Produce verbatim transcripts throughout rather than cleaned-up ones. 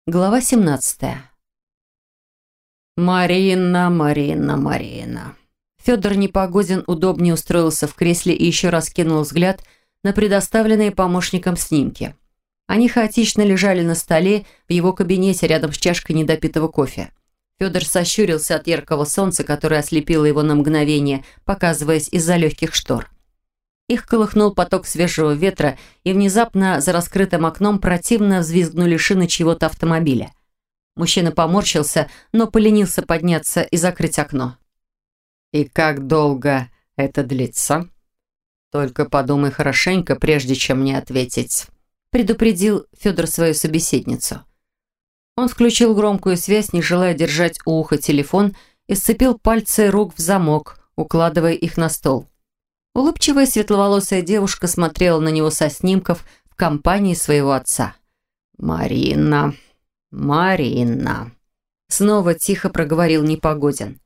Глава семнадцатая. «Марина, Марина, Марина». Федор Непогодин удобнее устроился в кресле и еще раз кинул взгляд на предоставленные помощником снимки. Они хаотично лежали на столе в его кабинете рядом с чашкой недопитого кофе. Федор сощурился от яркого солнца, которое ослепило его на мгновение, показываясь из-за легких штор. Их колыхнул поток свежего ветра, и внезапно за раскрытым окном противно взвизгнули шины чьего-то автомобиля. Мужчина поморщился, но поленился подняться и закрыть окно. «И как долго это длится? Только подумай хорошенько, прежде чем мне ответить», предупредил Федор свою собеседницу. Он включил громкую связь, не желая держать у уха телефон, и сцепил пальцы рук в замок, укладывая их на стол. Улыбчивая светловолосая девушка смотрела на него со снимков в компании своего отца. «Марина, Марина», снова тихо проговорил Непогодин.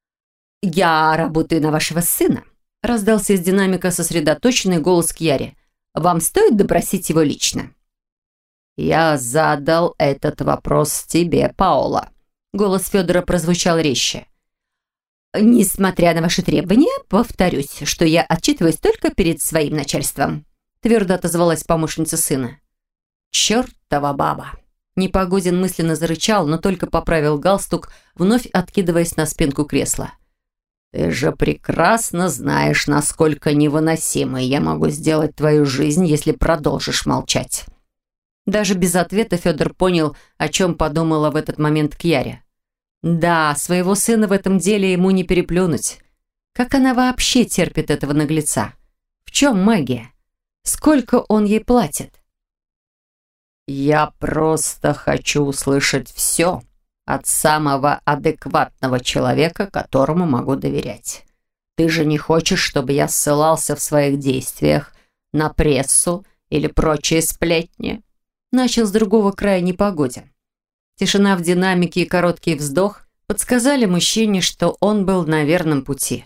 «Я работаю на вашего сына», раздался из динамика сосредоточенный голос Кьяри. «Вам стоит допросить его лично?» «Я задал этот вопрос тебе, Паула». Голос Федора прозвучал резче. «Несмотря на ваши требования, повторюсь, что я отчитываюсь только перед своим начальством», твердо отозвалась помощница сына. «Чертова баба!» Непогодин мысленно зарычал, но только поправил галстук, вновь откидываясь на спинку кресла. «Ты же прекрасно знаешь, насколько невыносимой я могу сделать твою жизнь, если продолжишь молчать». Даже без ответа Федор понял, о чем подумала в этот момент Кьяре. Да, своего сына в этом деле ему не переплюнуть. Как она вообще терпит этого наглеца? В чем магия? Сколько он ей платит? «Я просто хочу услышать все от самого адекватного человека, которому могу доверять. Ты же не хочешь, чтобы я ссылался в своих действиях на прессу или прочие сплетни?» Начал с другого края Непогодин. Тишина в динамике и короткий вздох подсказали мужчине, что он был на верном пути.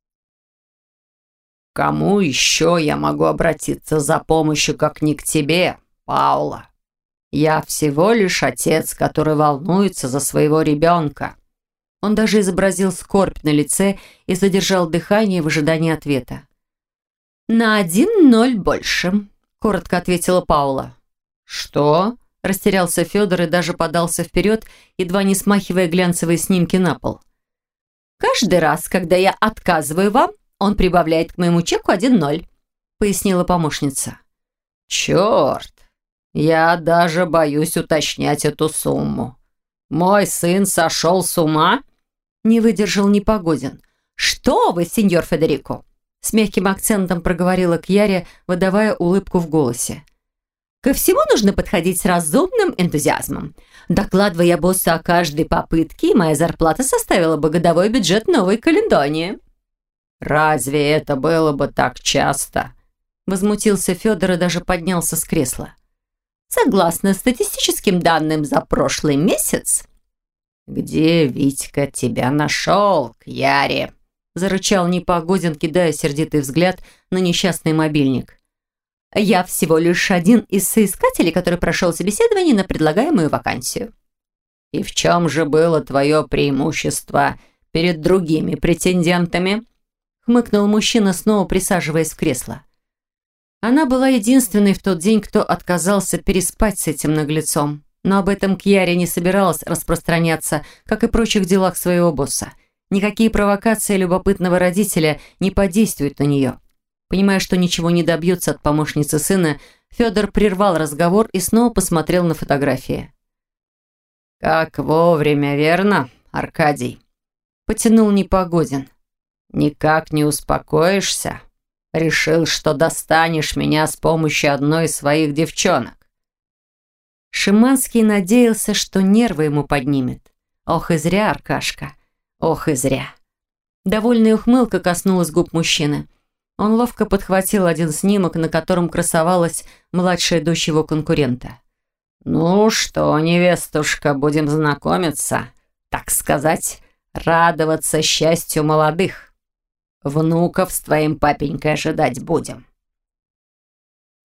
«Кому еще я могу обратиться за помощью, как не к тебе, Паула? Я всего лишь отец, который волнуется за своего ребенка». Он даже изобразил скорбь на лице и задержал дыхание в ожидании ответа. «На один ноль больше», — коротко ответила Паула. «Что?» – растерялся Федор и даже подался вперед, едва не смахивая глянцевые снимки на пол. «Каждый раз, когда я отказываю вам, он прибавляет к моему чеку один ноль», – пояснила помощница. «Черт! Я даже боюсь уточнять эту сумму. Мой сын сошел с ума?» – не выдержал Непогодин. «Что вы, сеньор Федерико?» – с мягким акцентом проговорила Кьяре, выдавая улыбку в голосе. «Ко всему нужно подходить с разумным энтузиазмом. Докладывая боссу о каждой попытке, моя зарплата составила бы годовой бюджет Новой Каледонии». «Разве это было бы так часто?» Возмутился Федор и даже поднялся с кресла. «Согласно статистическим данным за прошлый месяц...» «Где Витька тебя нашел, Кьяре?» Зарычал Непогодин, кидая сердитый взгляд на несчастный мобильник. «Я всего лишь один из соискателей, который прошел собеседование на предлагаемую вакансию». «И в чем же было твое преимущество перед другими претендентами?» хмыкнул мужчина, снова присаживаясь в кресло. Она была единственной в тот день, кто отказался переспать с этим наглецом. Но об этом Кьяре не собиралась распространяться, как и прочих делах своего босса. Никакие провокации любопытного родителя не подействуют на нее. Понимая, что ничего не добьется от помощницы сына, Федор прервал разговор и снова посмотрел на фотографии. «Как вовремя, верно, Аркадий?» Потянул Непогодин. «Никак не успокоишься? Решил, что достанешь меня с помощью одной из своих девчонок?» Шиманский надеялся, что нервы ему поднимет. Ох и зря, Аркашка, ох и зря. Довольная ухмылка коснулась губ мужчины. Он ловко подхватил один снимок, на котором красовалась младшая дочь его конкурента. «Ну что, невестушка, будем знакомиться, так сказать, радоваться счастью молодых. Внуков с твоим папенькой ожидать будем».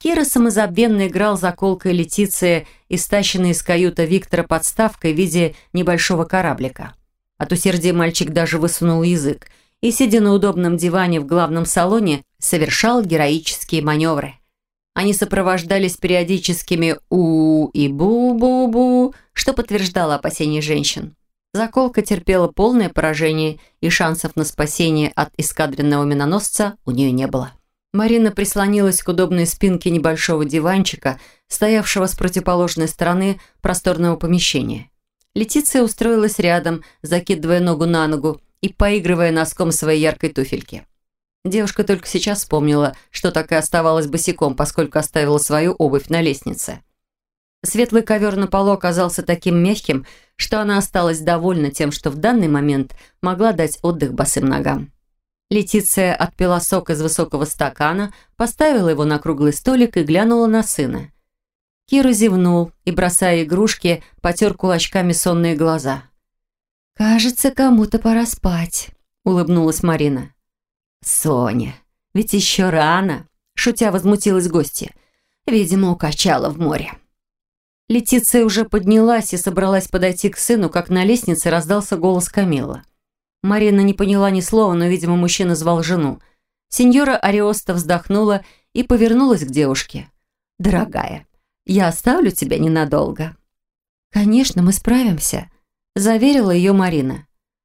Кира самозабвенно играл заколкой Летиции, истащенной из каюта Виктора подставкой в виде небольшого кораблика. От усердия мальчик даже высунул язык и, сидя на удобном диване в главном салоне, совершал героические маневры. Они сопровождались периодическими «у» и «бу-бу-бу», что подтверждало опасения женщин. Заколка терпела полное поражение, и шансов на спасение от эскадренного миноносца у нее не было. Марина прислонилась к удобной спинке небольшого диванчика, стоявшего с противоположной стороны просторного помещения. Летиция устроилась рядом, закидывая ногу на ногу и поигрывая носком своей яркой туфельки. Девушка только сейчас вспомнила, что так и оставалась босиком, поскольку оставила свою обувь на лестнице. Светлый ковер на полу оказался таким мягким, что она осталась довольна тем, что в данный момент могла дать отдых босым ногам. Летиция отпила сок из высокого стакана, поставила его на круглый столик и глянула на сына. Кира зевнул и, бросая игрушки, потер кулачками сонные глаза. «Кажется, кому-то пора спать», — улыбнулась Марина. «Соня, ведь еще рано», — шутя возмутилась гостья. «Видимо, укачала в море». Летиция уже поднялась и собралась подойти к сыну, как на лестнице раздался голос Камилла. Марина не поняла ни слова, но, видимо, мужчина звал жену. Сеньора Ариоста вздохнула и повернулась к девушке. «Дорогая, я оставлю тебя ненадолго». «Конечно, мы справимся», — заверила ее Марина.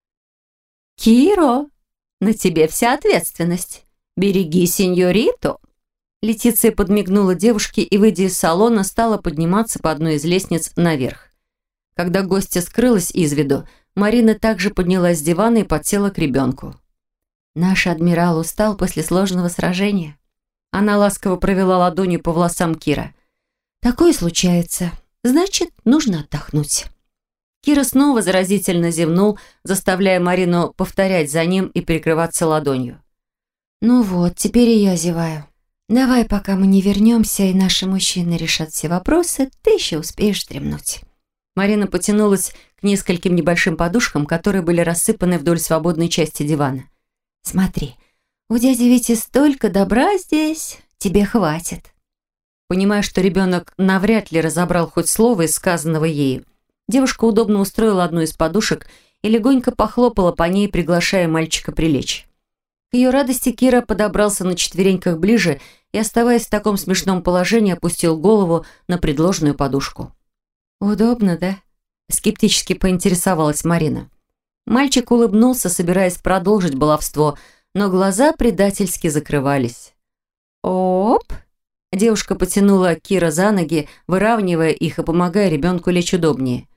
«Киро, на тебе вся ответственность. Береги сеньориту». Летиция подмигнула девушке и, выйдя из салона, стала подниматься по одной из лестниц наверх. Когда гостья скрылась из виду, Марина также поднялась с дивана и подсела к ребенку. «Наш адмирал устал после сложного сражения». Она ласково провела ладонью по волосам Кира. «Такое случается. Значит, нужно отдохнуть». Кира снова заразительно зевнул, заставляя Марину повторять за ним и прикрываться ладонью. «Ну вот, теперь и я зеваю. Давай, пока мы не вернемся и наши мужчины решат все вопросы, ты еще успеешь дремнуть». Марина потянулась к нескольким небольшим подушкам, которые были рассыпаны вдоль свободной части дивана. «Смотри, у дяди Вити столько добра здесь, тебе хватит». Понимая, что ребенок навряд ли разобрал хоть слово из сказанного ею, девушка удобно устроила одну из подушек и легонько похлопала по ней, приглашая мальчика прилечь. К ее радости Кира подобрался на четвереньках ближе и, оставаясь в таком смешном положении, опустил голову на предложенную подушку. «Удобно, да?» – скептически поинтересовалась Марина. Мальчик улыбнулся, собираясь продолжить баловство, но глаза предательски закрывались. «Оп!» – девушка потянула Кира за ноги, выравнивая их и помогая ребенку лечь удобнее.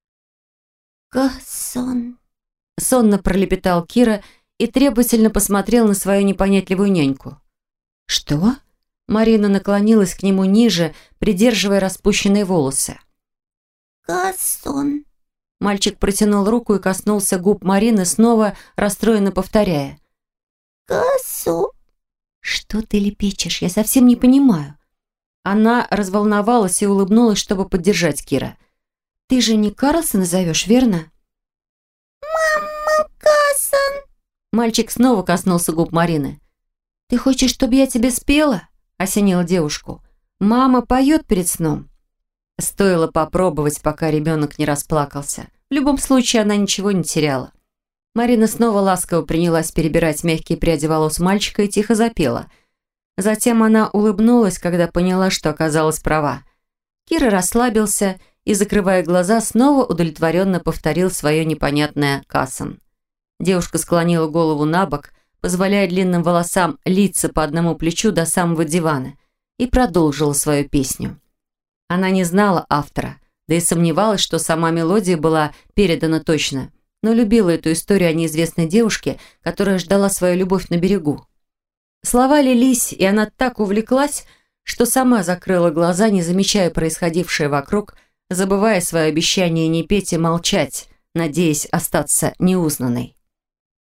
«Касон!» – сонно пролепетал Кира и требовательно посмотрел на свою непонятливую няньку. «Что?» – Марина наклонилась к нему ниже, придерживая распущенные волосы. «Касон!» Мальчик протянул руку и коснулся губ Марины, снова расстроенно повторяя. «Касу!» «Что ты лепечешь? Я совсем не понимаю». Она разволновалась и улыбнулась, чтобы поддержать Кира. «Ты же не Карлсона зовешь, верно?» «Мама, Касон!» Мальчик снова коснулся губ Марины. «Ты хочешь, чтобы я тебе спела?» – осенила девушку. «Мама поет перед сном». Стоило попробовать, пока ребенок не расплакался. В любом случае, она ничего не теряла. Марина снова ласково принялась перебирать мягкие пряди волос мальчика и тихо запела. Затем она улыбнулась, когда поняла, что оказалась права. Кира расслабился и, закрывая глаза, снова удовлетворенно повторил свое непонятное «касан». Девушка склонила голову на бок, позволяя длинным волосам литься по одному плечу до самого дивана, и продолжила свою песню. Она не знала автора, да и сомневалась, что сама мелодия была передана точно, но любила эту историю о неизвестной девушке, которая ждала свою любовь на берегу. Слова лились, и она так увлеклась, что сама закрыла глаза, не замечая происходившее вокруг, забывая свое обещание не петь и молчать, надеясь остаться неузнанной.